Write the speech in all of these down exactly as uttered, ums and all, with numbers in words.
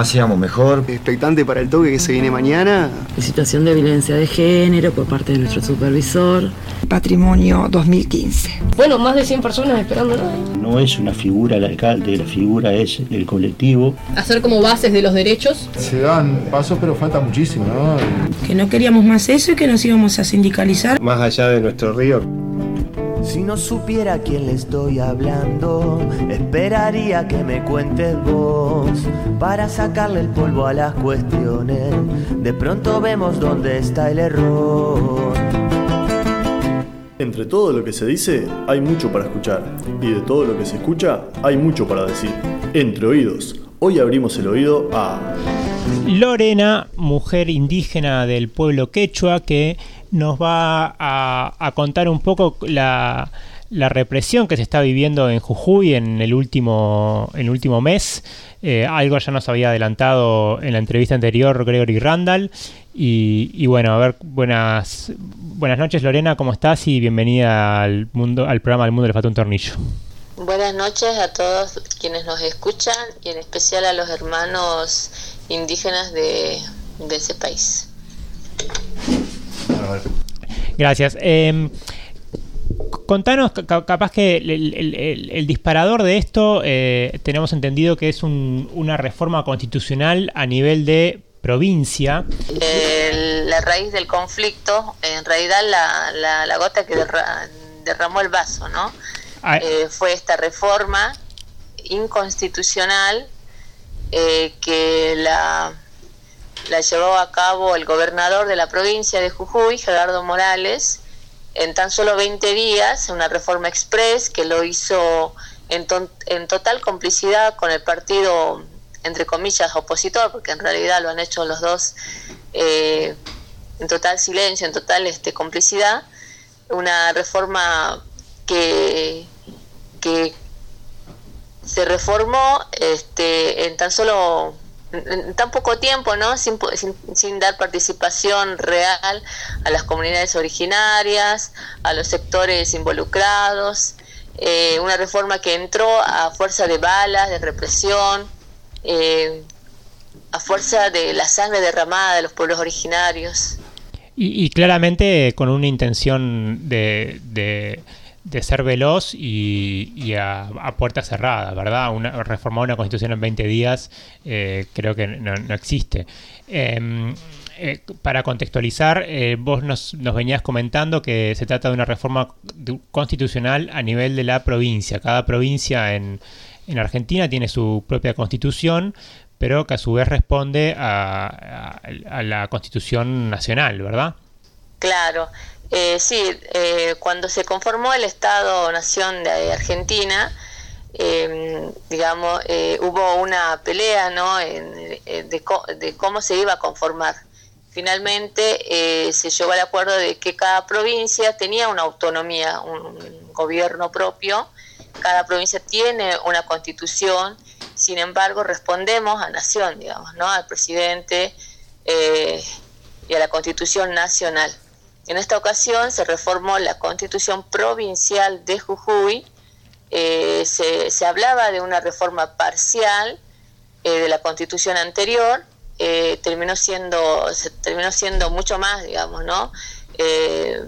hacíamos mejor. Expectante para el toque que se viene mañana. Situación de violencia de género por parte de nuestro supervisor. Patrimonio dos mil quince. Bueno, más de cien personas esperando, ¿no? No es una figura el alcalde, la figura es el colectivo. Hacer como bases de los derechos. Se dan pasos, pero falta muchísimo, ¿no? Que no queríamos más eso y que nos íbamos a sindicalizar. Más allá de nuestro río. Si no supiera a quién le estoy hablando, esperaría que me cuentes vos, para sacarle el polvo a las cuestiones. De pronto vemos dónde está el error. Entre todo lo que se dice, hay mucho para escuchar. Y de todo lo que se escucha, hay mucho para decir. Entre oídos, hoy abrimos el oído a... Lorena, mujer indígena del pueblo quechua, que nos va a, a contar un poco la, la represión que se está viviendo en Jujuy en el último, en el último mes. Eh, algo ya nos había adelantado en la entrevista anterior Gregory Randall. Y, y bueno, a ver, buenas, buenas noches Lorena, ¿cómo estás? Y bienvenida al mundo, al programa del mundo le falta un tornillo. Buenas noches a todos quienes nos escuchan y en especial a los hermanos indígenas de, de ese país. Gracias. Eh, contanos, capaz que el, el, el, el disparador de esto, eh, tenemos entendido que es un, una reforma constitucional a nivel de provincia. Eh, la raíz del conflicto, en realidad la, la, la gota que derra, derramó el vaso, ¿no? Eh, fue esta reforma inconstitucional eh, que la, la llevó a cabo el gobernador de la provincia de Jujuy, Gerardo Morales, en tan solo veinte días, una reforma express que lo hizo en, to- en total complicidad con el partido, entre comillas, opositor, porque en realidad lo han hecho los dos eh, en total silencio, en total este, complicidad, una reforma que que se reformó este, en tan solo en tan poco tiempo, ¿no? Sin, sin, sin dar participación real a las comunidades originarias, a los sectores involucrados, eh, una reforma que entró a fuerza de balas, de represión, eh, a fuerza de la sangre derramada de los pueblos originarios. Y, y claramente con una intención de... de... de ser veloz y, y a, a puerta cerrada, ¿verdad? Una, reformar una constitución en veinte días eh, creo que no, no existe. Eh, eh, para contextualizar, eh, vos nos, nos venías comentando que se trata de una reforma constitucional a nivel de la provincia. Cada provincia en, en Argentina tiene su propia constitución, pero que a su vez responde a, a, a la constitución nacional, ¿verdad? Claro. Eh, sí, eh, cuando se conformó el Estado-Nación de Argentina, eh, digamos, eh, hubo una pelea, ¿no? En, en, de, co- de cómo se iba a conformar. Finalmente eh, se llegó al acuerdo de que cada provincia tenía una autonomía, un gobierno propio. Cada provincia tiene una constitución, sin embargo respondemos a nación, digamos, ¿no? Al presidente eh, y a la Constitución Nacional. En esta ocasión se reformó la Constitución Provincial de Jujuy. Eh, se, se hablaba de una reforma parcial eh, de la Constitución anterior. Eh, terminó siendo se terminó siendo mucho más, digamos, ¿no? Eh,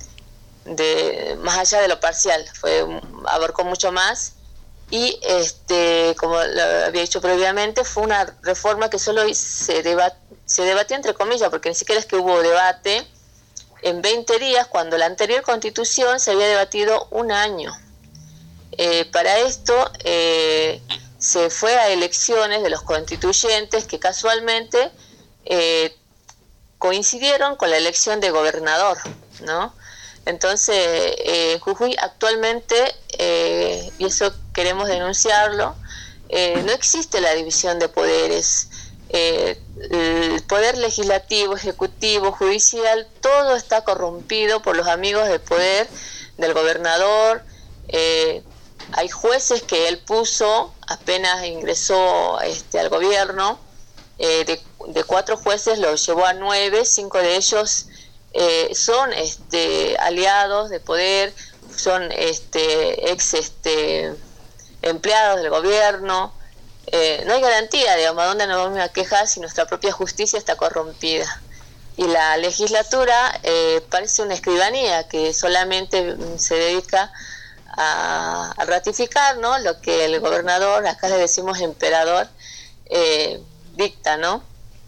de más allá de lo parcial, fue abarcó mucho más y este como lo había dicho previamente, fue una reforma que solo se debat, se debatió entre comillas, porque ni siquiera es que hubo debate. En veinte días, cuando la anterior constitución se había debatido un año. Eh, para esto eh, se fue a elecciones de los constituyentes que casualmente eh, coincidieron con la elección de gobernador, ¿no? Entonces, eh, Jujuy actualmente, eh, y eso queremos denunciarlo, eh, no existe la división de poderes. Eh, el poder legislativo, ejecutivo, judicial, todo está corrompido por los amigos del poder del gobernador. Eh, hay jueces que él puso apenas ingresó este, al gobierno, eh, de, de cuatro jueces los llevó a nueve, cinco de ellos eh, son este, aliados de poder, son este, ex este, empleados del gobierno. eh, no hay garantía, digamos, a dónde nos vamos a quejar si nuestra propia justicia está corrompida. Y la legislatura eh, parece una escribanía que solamente se dedica a, a ratificar, ¿no?, lo que el gobernador, acá le decimos emperador, eh, dicta, ¿no?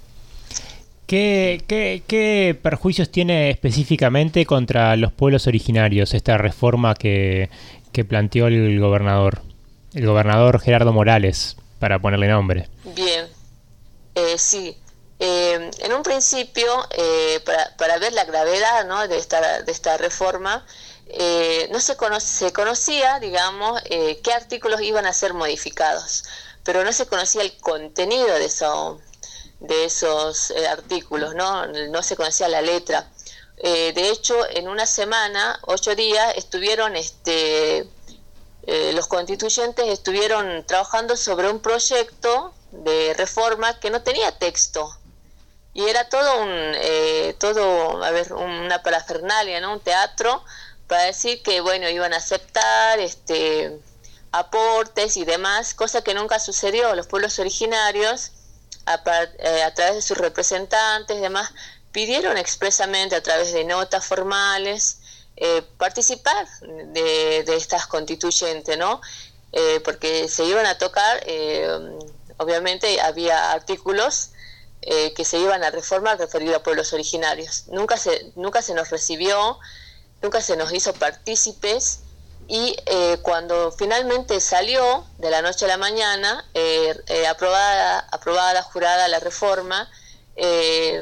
¿Qué, qué, ¿Qué perjuicios tiene específicamente contra los pueblos originarios esta reforma que, que planteó el gobernador? El gobernador Gerardo Morales, para ponerle nombre. Bien, eh, sí. Eh, en un principio, eh, para, para ver la gravedad, ¿no?, de esta, de esta reforma, eh, no se, cono se conocía, digamos, eh, qué artículos iban a ser modificados, pero no se conocía el contenido de eso. de esos eh, artículos, ¿no? No se conocía la letra. Eh, de hecho, en una semana, ocho días, estuvieron, este, eh, los constituyentes estuvieron trabajando sobre un proyecto de reforma que no tenía texto. Y era todo un, eh, todo, a ver, una parafernalia, ¿no?, un teatro, para decir que, bueno, iban a aceptar, este, aportes y demás, cosa que nunca sucedió. Los pueblos originarios, A, eh, a través de sus representantes y demás, pidieron expresamente a través de notas formales eh, participar de, de estas constituyentes, ¿no? Eh, porque se iban a tocar, eh, obviamente había artículos eh, que se iban a reformar referidos a pueblos originarios. Nunca se, nunca se nos recibió, nunca se nos hizo partícipes. Y eh, cuando finalmente salió de la noche a la mañana, eh, eh, aprobada, aprobada, jurada la reforma, eh,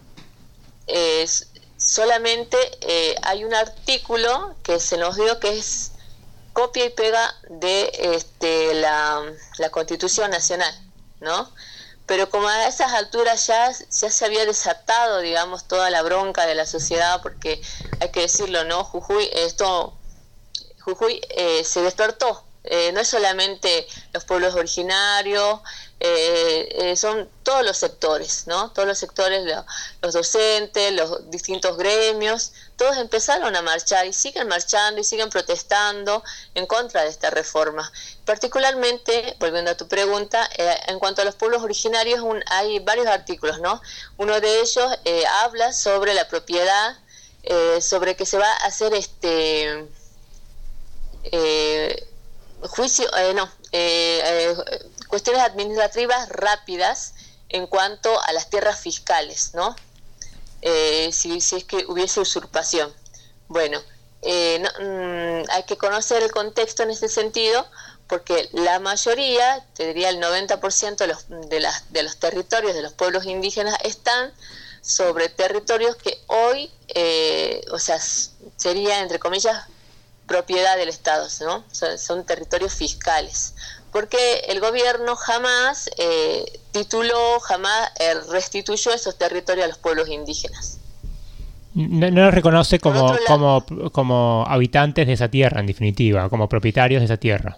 eh, solamente eh, hay un artículo que se nos dio que es copia y pega de este, la, la Constitución Nacional, ¿no? Pero como a esas alturas ya, ya se había desatado, digamos, toda la bronca de la sociedad, porque hay que decirlo, ¿no? Jujuy, esto... Jujuy eh, se despertó, eh, no es solamente los pueblos originarios, eh, eh, son todos los sectores, ¿no? Todos los sectores, lo, los docentes, los distintos gremios, todos empezaron a marchar y siguen marchando y siguen protestando en contra de esta reforma. Particularmente, volviendo a tu pregunta, eh, en cuanto a los pueblos originarios un, hay varios artículos, ¿no? Uno de ellos eh, habla sobre la propiedad, eh, sobre que se va a hacer este... Eh, juicio, eh, no, eh, eh, cuestiones administrativas rápidas en cuanto a las tierras fiscales, ¿no? Eh, si, si es que hubiese usurpación. Bueno, eh, no, mm, hay que conocer el contexto en ese sentido, porque la mayoría, te diría el noventa por ciento de los, de, las, de los territorios de los pueblos indígenas están sobre territorios que hoy, eh, o sea, sería, entre comillas, propiedad del Estado, ¿no? Son, son territorios fiscales, porque el gobierno jamás eh, tituló, jamás eh, restituyó esos territorios a los pueblos indígenas. No, no los reconoce como, como, como habitantes de esa tierra, en definitiva, como propietarios de esa tierra.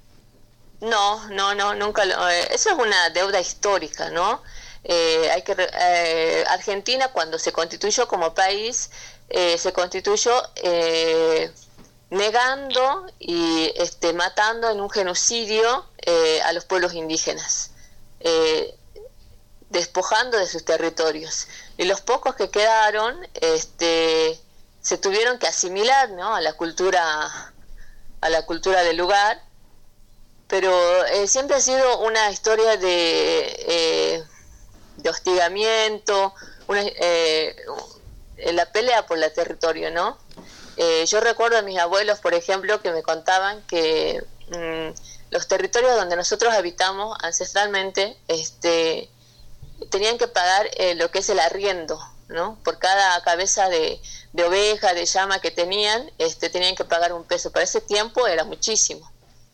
No, no, no, nunca lo, eh, eso es una deuda histórica, ¿no? Eh, hay que eh, Argentina, cuando se constituyó como país, eh, se constituyó eh, negando y este, matando en un genocidio eh, a los pueblos indígenas, eh, despojando de sus territorios. Y los pocos que quedaron este, se tuvieron que asimilar, ¿no?, a la cultura, a la cultura del lugar, pero eh, siempre ha sido una historia de, eh, de hostigamiento, una, eh, la pelea por el territorio, ¿no? Eh, yo recuerdo a mis abuelos, por ejemplo, que me contaban que mmm, los territorios donde nosotros habitamos ancestralmente este, tenían que pagar eh, lo que es el arriendo, ¿no? Por cada cabeza de, de oveja, de llama que tenían, este, tenían que pagar un peso. Para ese tiempo era muchísimo.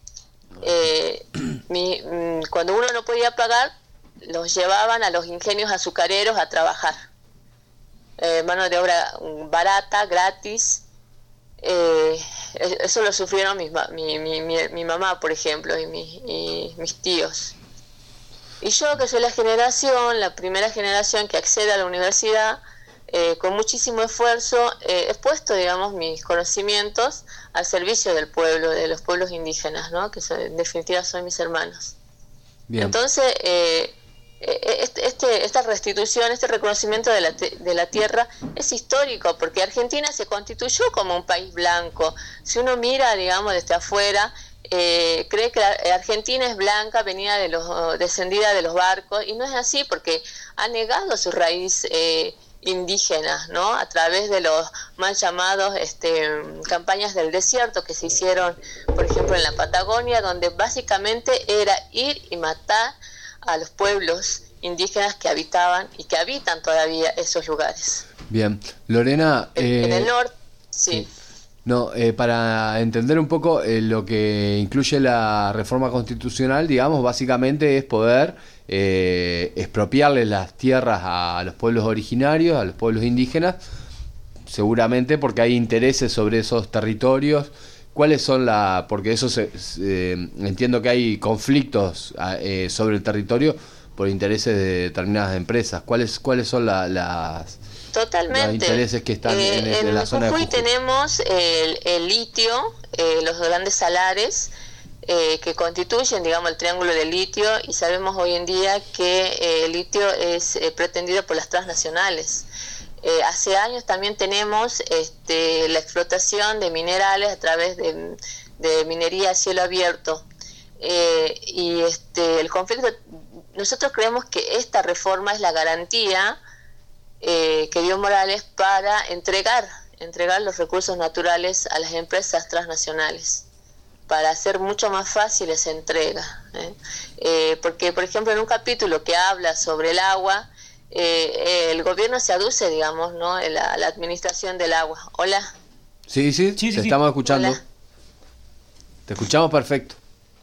Eh, mi, mmm, cuando uno no podía pagar, los llevaban a los ingenios azucareros a trabajar. Eh, mano de obra barata, gratis. Eh, eso lo sufrieron mis, mi, mi, mi, mi mamá, por ejemplo, y, mi, y mis tíos. Y yo, que soy la generación, la primera generación que accede a la universidad, eh, con muchísimo esfuerzo, eh, he puesto, digamos, mis conocimientos al servicio del pueblo, de los pueblos indígenas, ¿no?, que son, en definitiva son mis hermanos. Bien. Entonces, eh, este, este, esta restitución, este reconocimiento de la, de la tierra es histórico, porque Argentina se constituyó como un país blanco. Si uno mira, digamos, desde afuera, eh, cree que la Argentina es blanca, venida de los, descendida de los barcos, y no es así, porque ha negado su raíz eh, indígena, ¿no? A través de los mal llamados este, campañas del desierto que se hicieron, por ejemplo, en la Patagonia, donde básicamente era ir y matar a los pueblos indígenas que habitaban y que habitan todavía esos lugares. Bien, Lorena... En, eh, en el norte, sí. sí. No, eh, para entender un poco eh, lo que incluye la reforma constitucional, digamos, básicamente es poder eh, expropiarle las tierras a los pueblos originarios, a los pueblos indígenas, seguramente porque hay intereses sobre esos territorios. ¿Cuáles son la...? Porque eso se, se, entiendo que hay conflictos eh, sobre el territorio por intereses de determinadas empresas. ¿Cuáles cuáles son la, las... Totalmente. Los intereses que están eh, en, en, en la en zona Jujuy de Jujuy? tenemos el, el litio, eh, los grandes salares eh, que constituyen, digamos, el triángulo del litio, y sabemos hoy en día que eh, el litio es eh, pretendido por las transnacionales. Eh, hace años también tenemos este, la explotación de minerales a través de, de minería a cielo abierto. Eh, y este, el conflicto, nosotros creemos que esta reforma es la garantía Eh, que dio Morales para entregar, entregar los recursos naturales a las empresas transnacionales, para hacer mucho más fácil esa entrega. ¿eh? Eh, porque, por ejemplo, en un capítulo que habla sobre el agua, eh, el gobierno se aduce, digamos, ¿no? la, la administración del agua. Hola. Sí, sí, Sí, sí, te sí. estamos escuchando. Hola. Te escuchamos perfecto.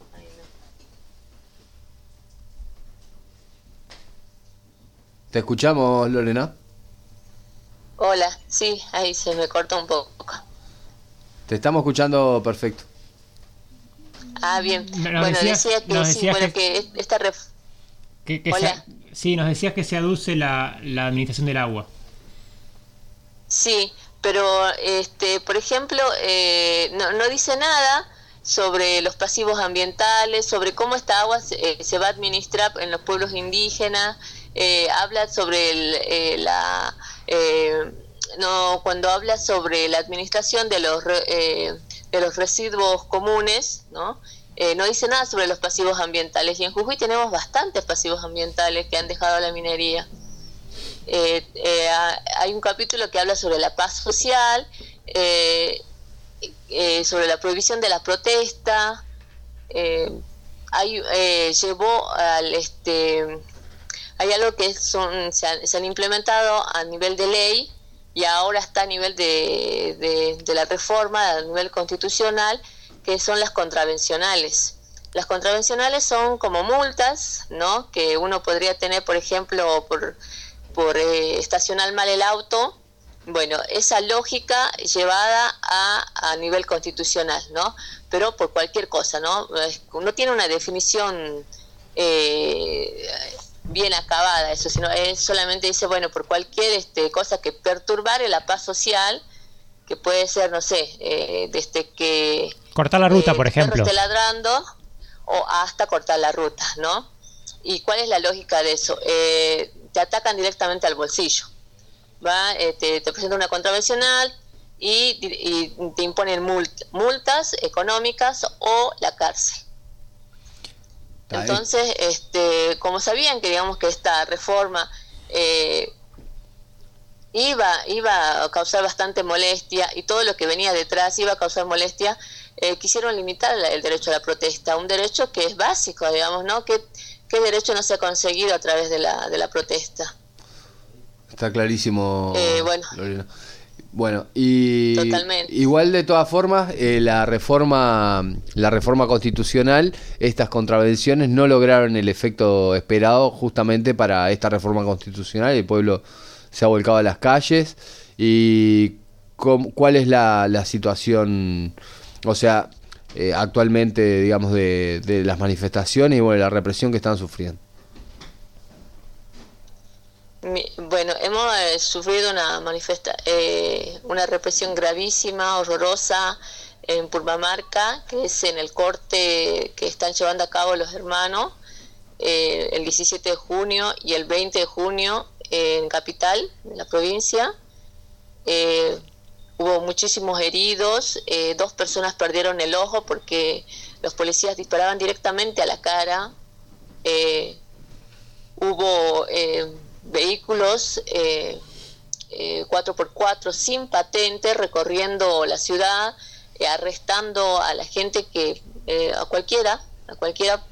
Te escuchamos, Lorena. Hola, sí, ahí se me cortó un poco. Te estamos escuchando perfecto. Ah, bien. Nos bueno, decías- decía que nos sí, decías bueno, que- que esta ref- Que, que Hola. se- sí, nos decías que se aduce la, la administración del agua. Sí, pero, este, por ejemplo, eh, no, no dice nada sobre los pasivos ambientales, sobre cómo esta agua se, eh, se va a administrar en los pueblos indígenas. Eh, habla sobre el, eh, la eh, no cuando habla sobre la administración de los re- eh, de los residuos comunes, no Eh, no dice nada sobre los pasivos ambientales, y en Jujuy tenemos bastantes pasivos ambientales que han dejado la minería. Eh, eh, hay un capítulo que habla sobre la paz social, eh, eh, sobre la prohibición de la protesta. eh, hay, eh, llevó al este hay algo que son se han, se han implementado a nivel de ley, y ahora está a nivel de, de, de la reforma, a nivel constitucional, que son las contravencionales. Las contravencionales son como multas, ¿no? Que uno podría tener, por ejemplo, por, por eh, estacionar mal el auto. Bueno, esa lógica llevada a, a nivel constitucional, ¿no? Pero por cualquier cosa, ¿no? No tiene una definición eh, bien acabada eso, sino es solamente dice, bueno, por cualquier este, cosa que perturbare la paz social, que puede ser, no sé, eh, desde que... Cortar la ruta, eh, por el perro ejemplo. esté ladrando, o hasta cortar la ruta, ¿no? ¿Y cuál es la lógica de eso? Eh, te atacan directamente al bolsillo. ¿Va? Eh, te, te presentan una contravencional y, y te imponen mult- multas económicas o la cárcel. Entonces, este, como sabían que digamos que esta reforma eh, iba, iba a causar bastante molestia, y todo lo que venía detrás iba a causar molestia, eh, quisieron limitar el derecho a la protesta, un derecho que es básico, digamos, ¿no? ¿Qué, qué derecho no se ha conseguido a través de la, de la protesta? Está clarísimo, Eh, bueno. Lorena. Bueno, y Totalmente. igual de todas formas, eh, la reforma la reforma constitucional, estas contravenciones no lograron el efecto esperado justamente para esta reforma constitucional. El pueblo se ha volcado a las calles. ¿Y cómo, cuál es la, la situación, o sea, eh, actualmente, digamos, de, de las manifestaciones y bueno, la represión que están sufriendo? Bueno, hemos eh, sufrido una manifesta eh, una represión gravísima, horrorosa en Purmamarca, que es en el corte que están llevando a cabo los hermanos. eh, el diecisiete de junio y el veinte de junio eh, en Capital, en la provincia. Eh, hubo muchísimos heridos, eh, dos personas perdieron el ojo porque los policías disparaban directamente a la cara. Eh, hubo eh, vehículos eh, eh, cuatro por cuatro sin patente recorriendo la ciudad, eh, arrestando a la gente que eh, a cualquiera, a cualquiera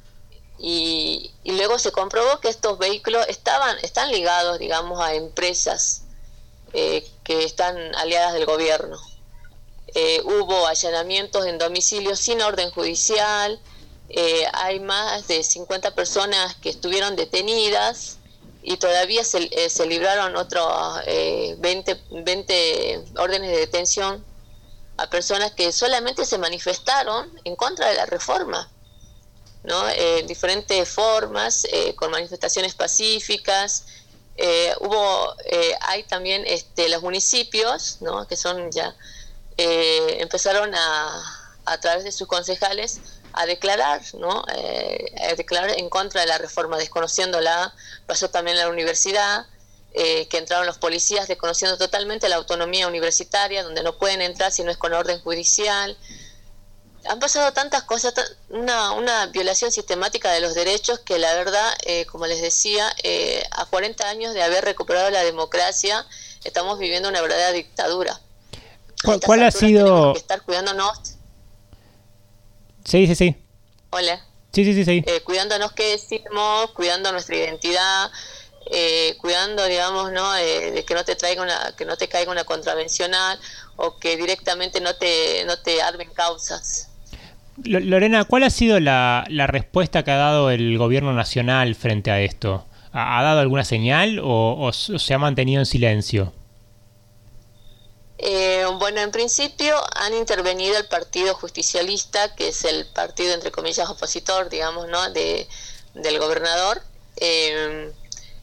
y, y luego se comprobó que estos vehículos estaban están ligados, digamos, a empresas eh, que están aliadas del gobierno. Eh, hubo allanamientos en domicilios sin orden judicial. Eh, hay más de cincuenta personas que estuvieron detenidas y todavía se, eh, se libraron otros eh, veinte, veinte órdenes de detención a personas que solamente se manifestaron en contra de la reforma, ¿no? Eh, en diferentes formas, eh, con manifestaciones pacíficas. Eh, hubo, eh, hay también este, los municipios, ¿no? Que son ya, eh, empezaron a, a través de sus concejales, a declarar, ¿no? Eh, a declarar en contra de la reforma, desconociéndola. Pasó también en la universidad, eh, que entraron los policías desconociendo totalmente la autonomía universitaria, donde no pueden entrar si no es con orden judicial. Han pasado tantas cosas, una, una violación sistemática de los derechos que la verdad, eh, como les decía, eh, a cuarenta años de haber recuperado la democracia, estamos viviendo una verdadera dictadura. ¿Cuál, ¿cuál ha sido...? Tenemos que estar cuidándonos. Sí, sí, sí. Hola. Sí, sí, sí, sí. Eh, cuidándonos qué decimos, cuidando nuestra identidad, eh, cuidando, digamos, ¿no? Eh, de que no te traiga una, que no te caiga una contravencional o que directamente no te, no te armen causas. Lorena, ¿cuál ha sido la, la respuesta que ha dado el gobierno nacional frente a esto? ¿Ha, ha dado alguna señal o, o se ha mantenido en silencio? Eh, bueno, en principio han intervenido el Partido Justicialista, que es el partido, entre comillas, opositor, digamos, ¿no? de del gobernador. Eh,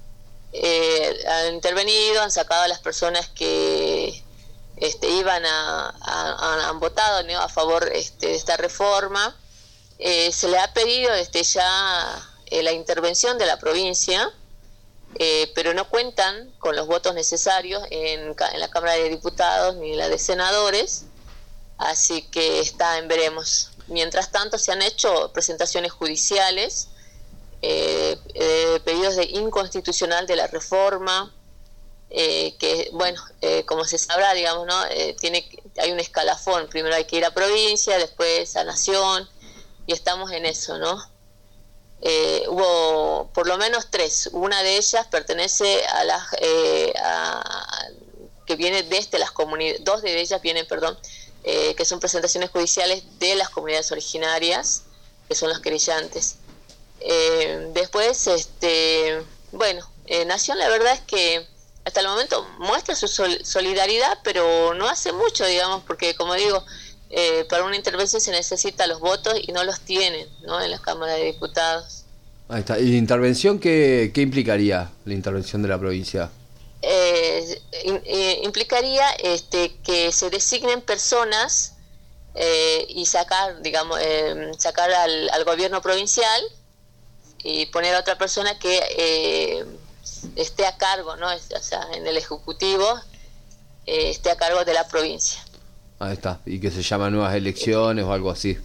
eh, han intervenido, han sacado a las personas que este, iban a, a, han votado, ¿no? a favor este, de esta reforma. Eh, se le ha pedido este, ya eh, la intervención de la provincia, Eh, pero no cuentan con los votos necesarios en, en la Cámara de Diputados ni en la de Senadores, así que está en veremos. Mientras tanto se han hecho presentaciones judiciales, eh, eh, pedidos de inconstitucional de la reforma, eh, que bueno, eh, como se sabrá, digamos, ¿no? Eh, tiene, hay un escalafón, primero hay que ir a provincia, después a nación, y estamos en eso, ¿no? Eh, hubo por lo menos tres. Una de ellas pertenece a las eh, a, que viene desde las comunidades, dos de ellas vienen, perdón, eh, que son presentaciones judiciales de las comunidades originarias, que son los querellantes. Eh, después, este, bueno, eh, Nación, la verdad es que hasta el momento muestra su sol- solidaridad, pero no hace mucho, digamos, porque como digo, Eh, para una intervención se necesitan los votos y no los tienen, ¿no? En la Cámara de Diputados. Ahí está. ¿Y la intervención qué, qué implicaría, la intervención de la provincia? Eh, in, eh, implicaría este, que se designen personas eh, y sacar, digamos, eh, sacar al, al gobierno provincial y poner a otra persona que eh, esté a cargo, ¿no? O sea, en el Ejecutivo eh, esté a cargo de la provincia. Ahí está, y que se llama nuevas elecciones o algo así.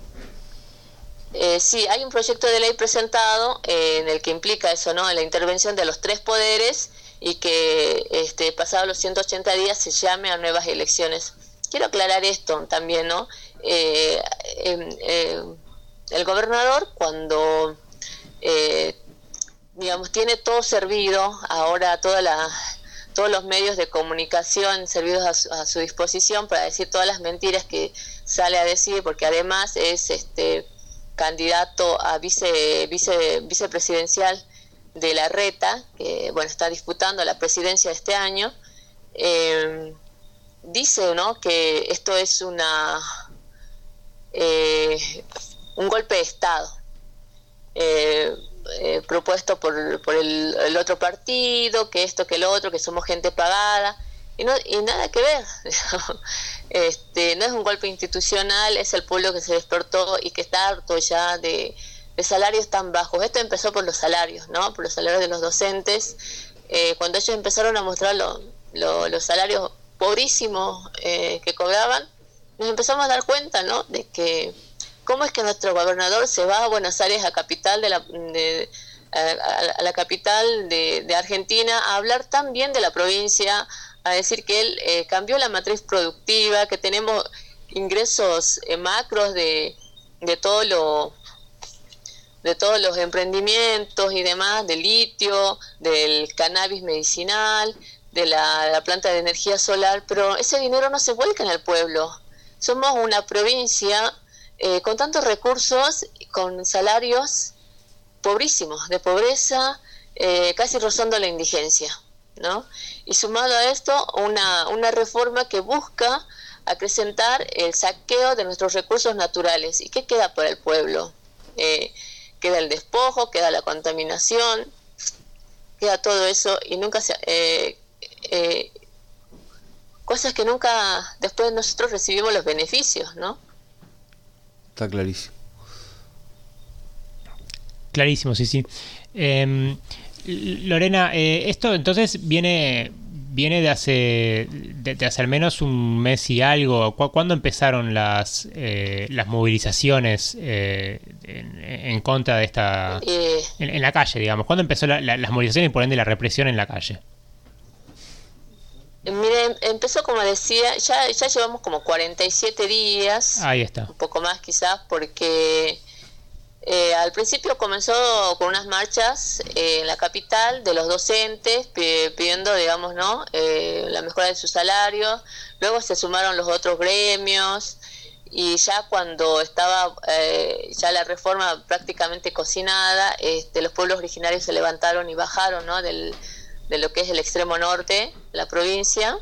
Eh, sí, hay un proyecto de ley presentado eh, en el que implica eso, ¿no? La intervención de los tres poderes y que este, pasados los ciento ochenta días se llame a nuevas elecciones. Quiero aclarar esto también, ¿no? Eh, eh, eh, el gobernador, cuando eh, digamos tiene todo servido, ahora toda la todos los medios de comunicación servidos a su, a su disposición para decir todas las mentiras que sale a decir, porque además es este candidato a vice, vice vicepresidencial de la Reta, que bueno, está disputando la presidencia de este año. Eh, dice, ¿no?, que esto es una eh, un golpe de Estado eh, eh, propuesto por, por el, el otro partido, que esto, que el otro, que somos gente pagada, y, no, y nada que ver. este, no es un golpe institucional, es el pueblo que se despertó y que está harto ya de, de salarios tan bajos. Esto empezó por los salarios, ¿no? Por los salarios de los docentes. Eh, cuando ellos empezaron a mostrar lo, lo, los salarios pobrísimos eh, que cobraban, nos empezamos a dar cuenta, ¿no? De que cómo es que nuestro gobernador se va a Buenos Aires, a capital de la de, a, a la capital de, de Argentina, a hablar tan bien de la provincia, a decir que él eh, cambió la matriz productiva, que tenemos ingresos eh, macros de, de todo lo de todos los emprendimientos y demás, del litio, del cannabis medicinal, de la, la planta de energía solar, pero ese dinero no se vuelca en el pueblo. Somos una provincia eh, con tantos recursos, con salarios pobrísimos, de pobreza, eh, casi rozando la indigencia, ¿no? Y sumado a esto, una, una reforma que busca acrecentar el saqueo de nuestros recursos naturales. ¿Y qué queda para el pueblo? Eh, queda el despojo, queda la contaminación, queda todo eso, y nunca se... Eh, eh, cosas que nunca después nosotros recibimos los beneficios, ¿no? Está clarísimo. Clarísimo, sí, sí. Eh, Lorena, eh, esto entonces viene viene de hace de, de hace al menos un mes y algo. ¿Cu- ¿Cuándo empezaron las eh, las movilizaciones eh, en, en contra de esta Eh, en, en la calle, digamos? ¿Cuándo empezó la, la, las movilizaciones y por ende la represión en la calle? Mire, empezó, como decía, ya, ya llevamos como cuarenta y siete días, Ahí está. un poco más quizás, porque eh, al principio comenzó con unas marchas eh, en la capital de los docentes pi- pidiendo, digamos, ¿no? Eh, la mejora de sus salarios. Luego se sumaron los otros gremios, y ya cuando estaba eh, ya la reforma prácticamente cocinada, este, los pueblos originarios se levantaron y bajaron, ¿no? del de lo que es el extremo norte, la provincia,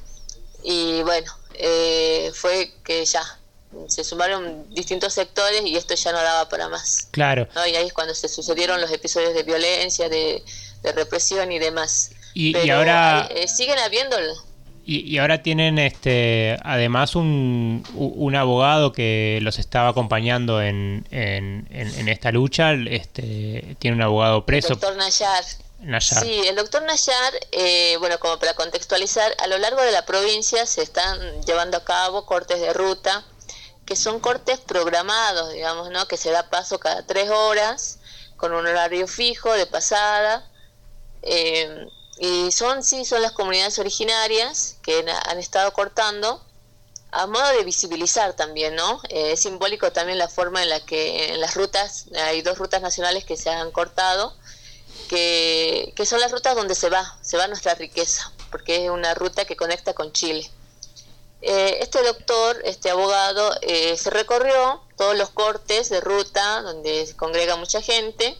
y bueno, eh, fue que ya se sumaron distintos sectores y esto ya no daba para más. Claro. ¿No? Y ahí es cuando se sucedieron los episodios de violencia, de, de represión y demás. Y, Pero y ahora hay, eh, siguen habiéndolo. y, y ahora tienen este además un, un abogado que los estaba acompañando en, en, en, en esta lucha. Este tiene un abogado preso. Doctor Nayar. Nayar. Sí, el doctor Nayar, eh, bueno, como para contextualizar, a lo largo de la provincia se están llevando a cabo cortes de ruta, que son cortes programados, digamos, ¿no? Que se da paso cada tres horas, con un horario fijo de pasada, eh, y son, sí, son las comunidades originarias que na- han estado cortando, a modo de visibilizar también, ¿no? Eh, es simbólico también la forma en la que en las rutas, hay dos rutas nacionales que se han cortado, Que, que son las rutas donde se va, se va nuestra riqueza, porque es una ruta que conecta con Chile. Eh, este doctor, este abogado, eh, se recorrió todos los cortes de ruta donde se congrega mucha gente,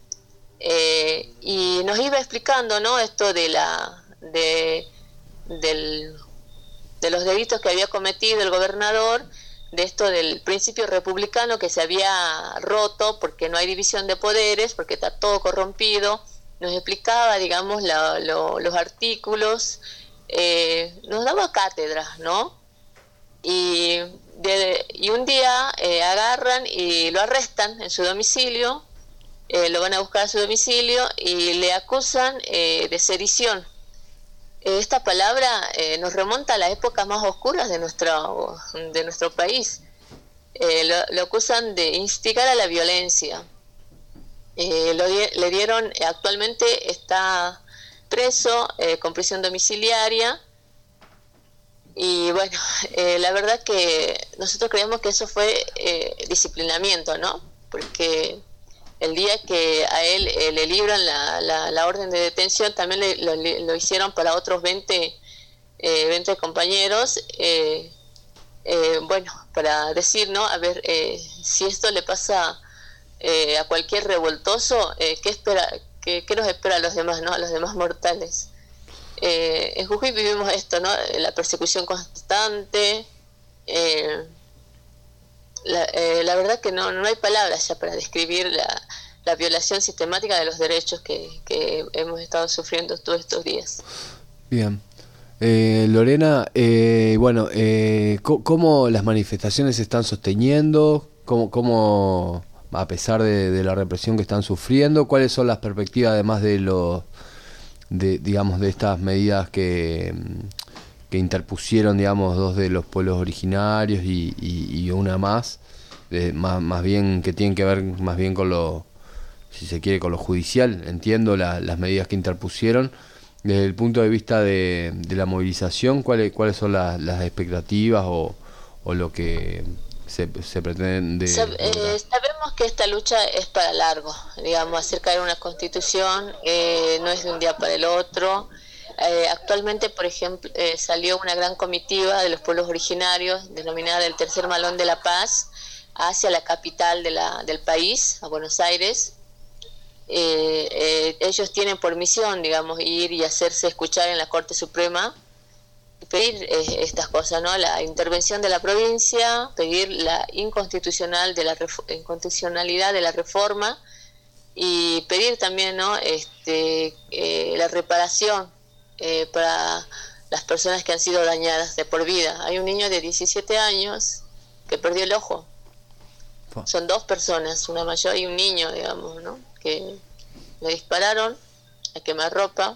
eh, y nos iba explicando, ¿no? Esto de la de, del, de los delitos que había cometido el gobernador, de esto del principio republicano que se había roto porque no hay división de poderes, porque está todo corrompido. Nos explicaba, digamos, la, lo, los artículos, eh, nos daba cátedras, ¿no? Y, de, y un día eh, agarran y lo arrestan en su domicilio, eh, lo van a buscar a su domicilio y le acusan eh, de sedición. Esta palabra eh, nos remonta a las épocas más oscuras de nuestro, de nuestro país. Eh, lo, lo acusan de instigar a la violencia. Eh, lo, le dieron, actualmente está preso eh, con prisión domiciliaria. Y bueno, eh, la verdad que nosotros creemos que eso fue eh, disciplinamiento, ¿no? Porque el día que a él eh, le libran la, la, la orden de detención, también le, lo, lo hicieron para otros veinte, eh, veinte compañeros, eh, eh, bueno, para decir, ¿no? A ver, eh, si esto le pasa eh, a cualquier revoltoso, eh, ¿qué espera, qué, qué nos espera a los demás, ¿no? A los demás mortales. Eh, en Jujuy vivimos esto, ¿no? La persecución constante. Eh, La, eh, la verdad que no, no hay palabras ya para describir la, la violación sistemática de los derechos que, que hemos estado sufriendo todos estos días. Bien. Eh, Lorena, eh, bueno, eh, ¿cómo las manifestaciones se están sosteniendo? ¿Cómo, cómo a pesar de, de la represión que están sufriendo. ¿Cuáles son las perspectivas, además de los, de, digamos, de estas medidas que, que interpusieron, digamos, dos de los pueblos originarios y, y, y una más, de, más, más bien que tienen que ver más bien con lo, si se quiere, con lo judicial? Entiendo la, las medidas que interpusieron. Desde el punto de vista de, de la movilización, ¿cuáles, cuáles son las, las expectativas o, o lo que se, se pretende? Sab- eh, sabemos que esta lucha es para largo, digamos, hacer caer una constitución eh, no es de un día para el otro. Eh, actualmente, por ejemplo, eh, salió una gran comitiva de los pueblos originarios, denominada el Tercer Malón de la Paz, hacia la capital de la, del país, a Buenos Aires. Eh, eh, ellos tienen por misión, digamos, ir y hacerse escuchar en la Corte Suprema, pedir eh, estas cosas, ¿no? La intervención de la provincia, pedir la inconstitucional de la ref- inconstitucionalidad de la reforma y pedir también, ¿no? este, eh, la reparación eh, para las personas que han sido dañadas de por vida. Hay un niño de diecisiete años que perdió el ojo. Son dos personas, una mayor y un niño, digamos, ¿no? Que le dispararon a quemarropa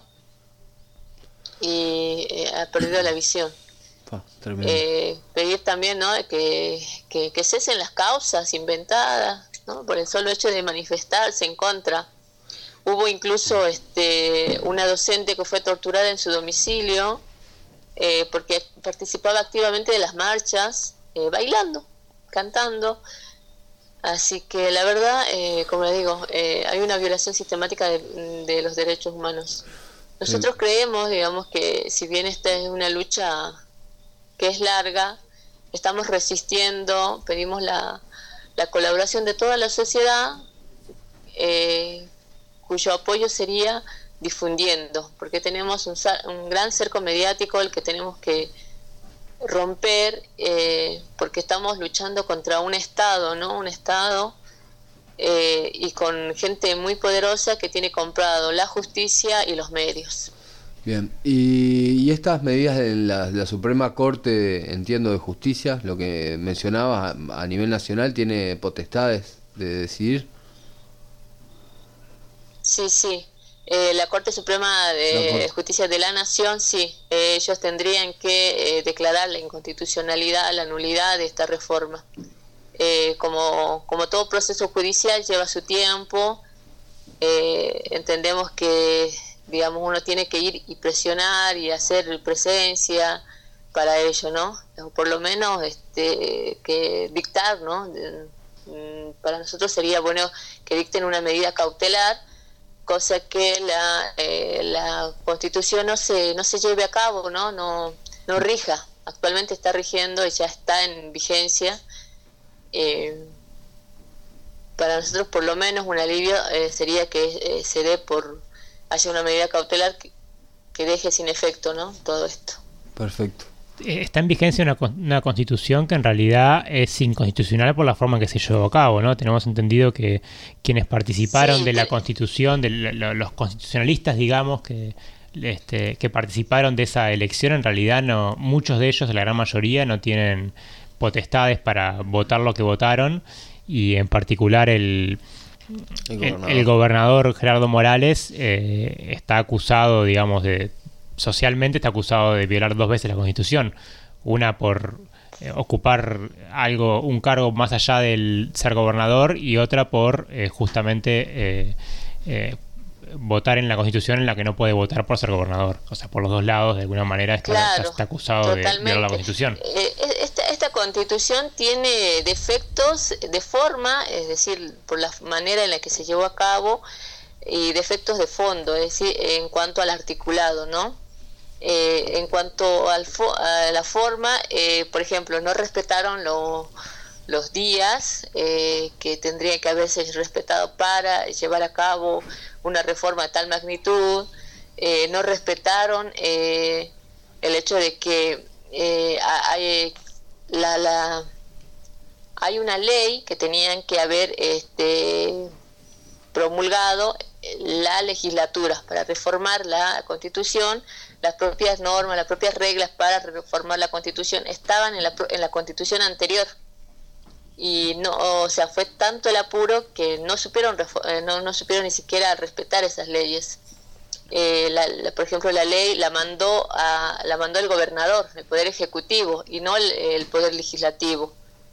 y eh, ha perdido la visión. Eh, pedir también, ¿no? que, que, que cesen las causas inventadas, ¿no? Por el solo hecho de manifestarse en contra. Hubo incluso este, una docente que fue torturada en su domicilio eh, porque participaba activamente de las marchas, eh, bailando, cantando. Así que la verdad, eh, como le digo, eh, hay una violación sistemática de, de los derechos humanos. Nosotros sí. creemos, digamos, que si bien esta es una lucha que es larga, estamos resistiendo, pedimos la, la colaboración de toda la sociedad, eh, cuyo apoyo sería difundiendo, porque tenemos un, un gran cerco mediático el que tenemos que romper, eh, porque estamos luchando contra un Estado, ¿no? Un Estado eh, y con gente muy poderosa que tiene comprado la justicia y los medios. Bien, y, y estas medidas de la, la Suprema Corte, entiendo, de Justicia, lo que mencionabas, a, a nivel nacional, ¿tiene potestades de decidir? Sí, sí. Eh, la Corte Suprema de Corte. Justicia de la Nación, sí, eh, ellos tendrían que eh, declarar la inconstitucionalidad, la nulidad de esta reforma. Eh, como, como todo proceso judicial lleva su tiempo, eh, entendemos que, digamos, uno tiene que ir y presionar y hacer presencia para ello, ¿no? O por lo menos este, que dictar, ¿no? Para nosotros sería bueno que dicten una medida cautelar, cosa que la eh, la Constitución no se no se lleve a cabo, no no no rija. Actualmente está rigiendo y ya está en vigencia. Eh, para nosotros, por lo menos, un alivio eh, sería que eh, se dé por haya una medida cautelar que, que deje sin efecto, ¿no? Todo esto. Perfecto. Está en vigencia una, una constitución que en realidad es inconstitucional por la forma en que se llevó a cabo, ¿no? Tenemos entendido que quienes participaron sí, de la constitución, de la, los constitucionalistas, digamos, que, este, que participaron de esa elección, en realidad no, muchos de ellos, la gran mayoría, no tienen potestades para votar lo que votaron, y en particular el, el, gobernador. el, el gobernador Gerardo Morales eh, está acusado, digamos, de... socialmente está acusado de violar dos veces la Constitución, una por eh, ocupar algo, un cargo más allá del ser gobernador, y otra por eh, justamente eh, eh, votar en la Constitución en la que no puede votar por ser gobernador. O sea, por los dos lados, de alguna manera está, claro, está, está acusado totalmente. de violar la Constitución. Eh, esta, esta Constitución tiene defectos de forma, es decir, por la manera en la que se llevó a cabo, y defectos de fondo, es decir, en cuanto al articulado, ¿no? Eh, en cuanto al fo- a la forma, eh, por ejemplo, no respetaron lo, los días eh, que tendrían que haberse respetado para llevar a cabo una reforma de tal magnitud, eh, no respetaron eh, el hecho de que eh, hay, la, la, hay una ley que tenían que haber este, promulgado la legislatura para reformar la Constitución. Las propias normas, las propias reglas para reformar la Constitución estaban en la, en la Constitución anterior. y no, o sea, fue tanto el apuro que no supieron, no, no supieron ni siquiera respetar esas leyes. Eh, la, la, por ejemplo, la ley la mandó a, la mandó el gobernador, el poder ejecutivo, y no el, el poder legislativo.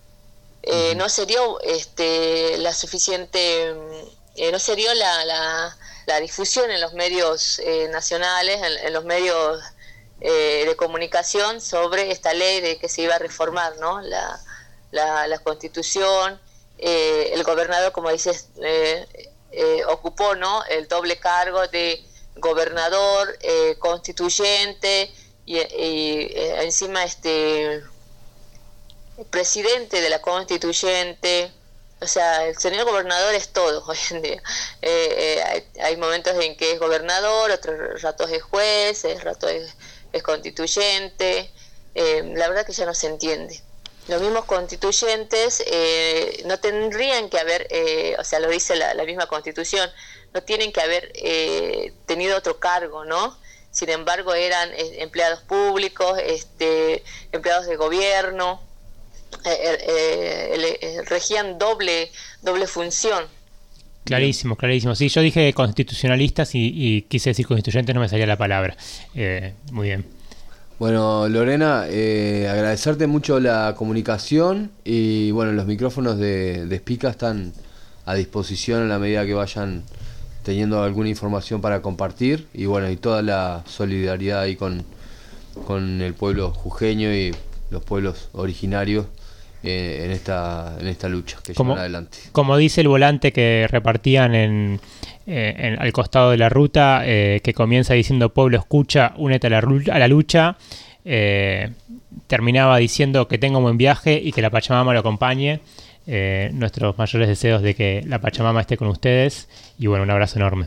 Eh, no se dio este, la suficiente, eh, no se dio la, la, la difusión en los medios eh, nacionales, en, en los medios eh, de comunicación sobre esta ley de que se iba a reformar, ¿no? La, la, la Constitución. Eh, el gobernador, como dices, eh, eh, ocupó, ¿no?, el doble cargo de gobernador, eh, constituyente y, y eh, encima este presidente de la constituyente. O sea, el señor gobernador es todo hoy en día. Eh, eh, hay, hay momentos en que es gobernador, otros ratos es juez, otros ratos es, es constituyente. Eh, la verdad que ya no se entiende. Los mismos constituyentes eh, no tendrían que haber, eh, o sea, lo dice la, la misma Constitución, no tienen que haber eh, tenido otro cargo, ¿no? Sin embargo, eran eh, empleados públicos, este, empleados de gobierno, eh, eh, eh, regían doble, doble función. Clarísimo, clarísimo. Sí, yo dije constitucionalistas y, y quise decir constituyentes, no me salía la palabra. Eh, muy bien. Bueno, Lorena, eh, agradecerte mucho la comunicación y bueno, los micrófonos de, de Spica están a disposición en la medida que vayan teniendo alguna información para compartir y bueno, y toda la solidaridad ahí con, con el pueblo jujeño y los pueblos originarios eh, en esta en esta lucha que como, llevan adelante. Como dice el volante que repartían en, eh, en al costado de la ruta, eh, que comienza diciendo pueblo escucha, únete a la, a la lucha, eh, terminaba diciendo que tenga un buen viaje y que la Pachamama lo acompañe. Eh, nuestros mayores deseos de que la Pachamama esté con ustedes y bueno, un abrazo enorme.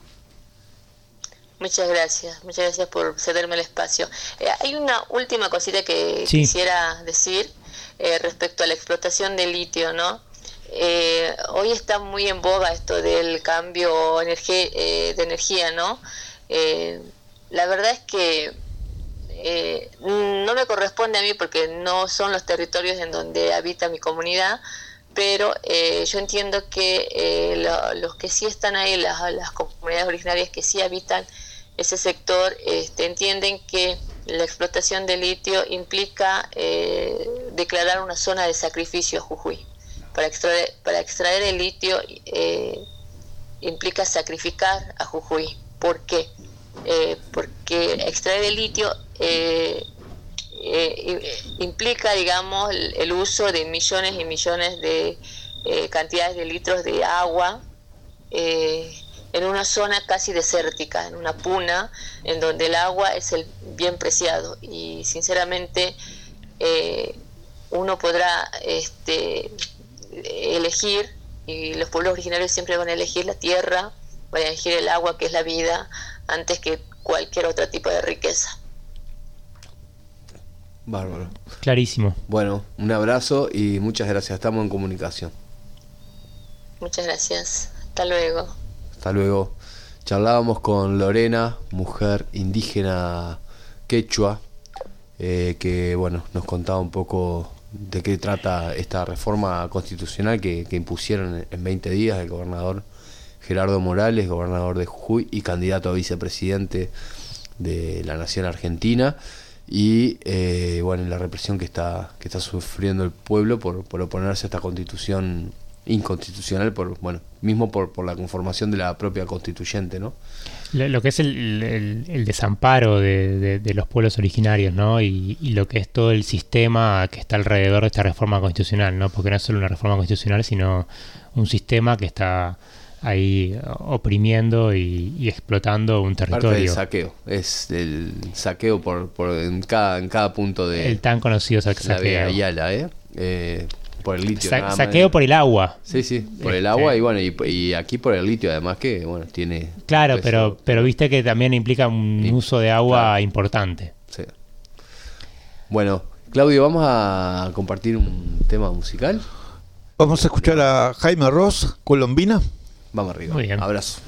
Muchas gracias, muchas gracias por cederme el espacio. Eh, hay una última cosita que sí. quisiera decir eh, respecto a la explotación del litio, ¿no? Eh, hoy está muy en boga esto del cambio energía, eh, de energía, ¿no? Eh, la verdad es que Eh, no me corresponde a mí porque no son los territorios en donde habita mi comunidad, pero eh, yo entiendo que eh, lo, los que sí están ahí, las, las comunidades originarias que sí habitan ese sector, este, entienden que la explotación de litio implica eh, declarar una zona de sacrificio a Jujuy. Para extraer, para extraer el litio eh, implica sacrificar a Jujuy. ¿Por qué? Eh, porque extraer el litio eh, eh, implica, digamos, el, el uso de millones y millones de eh, cantidades de litros de agua eh, en una zona casi desértica, en una puna, en donde el agua es el bien preciado y sinceramente eh, uno podrá este, elegir, y los pueblos originarios siempre van a elegir la tierra, van a elegir el agua, que es la vida, antes que cualquier otro tipo de riqueza. Bárbaro. Clarísimo. Bueno, un abrazo y muchas gracias. Estamos en comunicación. Muchas gracias. Hasta luego. Hasta luego. Charlábamos con Lorena, mujer indígena quechua, eh, que bueno, nos contaba un poco de qué trata esta reforma constitucional que, que impusieron en veinte días el gobernador Gerardo Morales, gobernador de Jujuy y candidato a vicepresidente de la nación argentina, y eh, bueno, la represión que está que está sufriendo el pueblo por, por oponerse a esta constitución inconstitucional, por bueno mismo por, por la conformación de la propia constituyente, ¿no? Lo, lo que es el, el, el desamparo de, de, de los pueblos originarios, ¿no? Y, y lo que es todo el sistema que está alrededor de esta reforma constitucional, ¿no? Porque no es solo una reforma constitucional, sino un sistema que está ahí oprimiendo y, y explotando un territorio. Parte del saqueo, es el saqueo por, por en cada en cada punto de el tan conocido saqueo. La Vega Yala, ¿eh? Eh, por el litio. Sa- saqueo más. Por el agua. Sí, sí, por este. el agua y bueno, y, y aquí por el litio además que bueno, tiene... Claro, peso, pero pero viste que también implica un y, uso de agua claro. importante. Sí. Bueno, Claudio, vamos a compartir un tema musical. Vamos a escuchar a Jaime Ross, Colombina. Vamos arriba. Muy bien. Abrazo.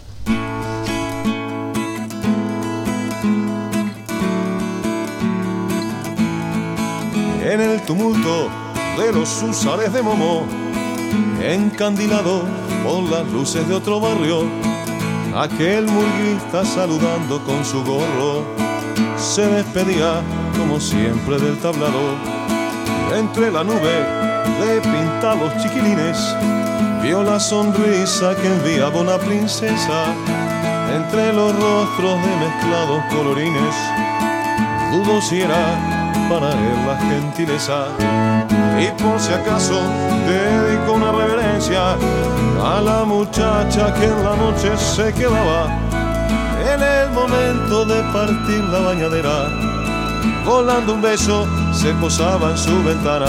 En el tumulto de los húsares de Momo, encandilado por las luces de otro barrio. Aquel murguista saludando con su gorro se despedía como siempre del tablado. Entre la nube de pintados chiquilines vio la sonrisa que enviaba una princesa. Entre los rostros de mezclados colorines dudo si era para él la gentileza. Y por si acaso dedico una reverencia a la muchacha que en la noche se quedaba en el momento de partir la bañadera. Volando un beso se posaba en su ventana.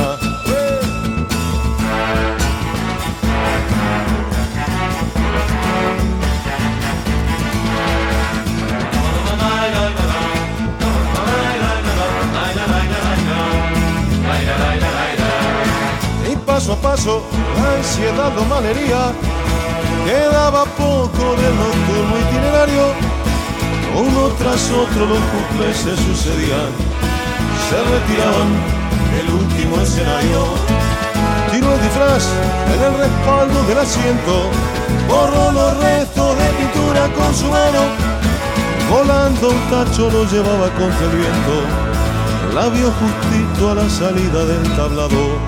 Paso a paso, la ansiedad lo malhería. Quedaba poco del nocturno itinerario. Uno tras otro los cumples se sucedían. Se retiraban del último escenario. Tiró el disfraz en el respaldo del asiento. Borró los restos de pintura con su mano. Volando un tacho lo llevaba contra el viento. La vio justito a la salida del tablado.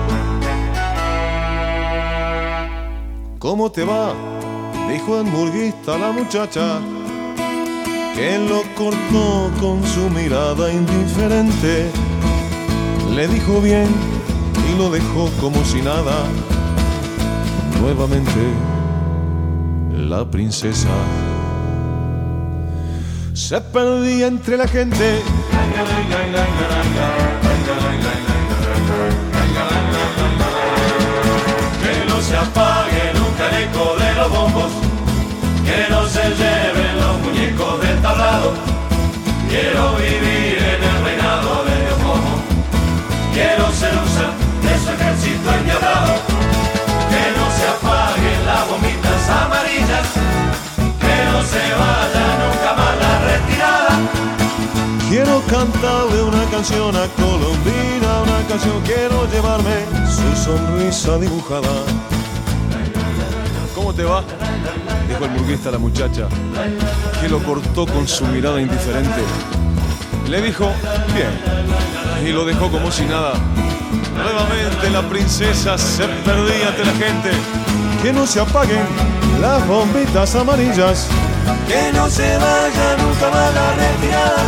¿Cómo te va?, dijo el murguista a la muchacha, que lo cortó con su mirada indiferente. Le dijo bien y lo dejó como si nada. Nuevamente la princesa se perdía entre la gente. Que no se apague nunca el eco de los bombos, que no se lleven los muñecos del tablado. Quiero vivir en el reinado de Dios Momo, quiero ser usa de su ejército endiablado. Que no se apaguen las bombitas amarillas, que no se vaya nunca más la retirada. Quiero cantarle una canción a Colombina, una canción, quiero llevarme su sonrisa dibujada. ¿Cómo te va?, dijo el murguista a la muchacha, que lo cortó con su mirada indiferente. Le dijo bien y lo dejó como si nada. Nuevamente la princesa se perdía entre la gente. Que no se apaguen las bombitas amarillas, que no se vaya nunca más la retirada.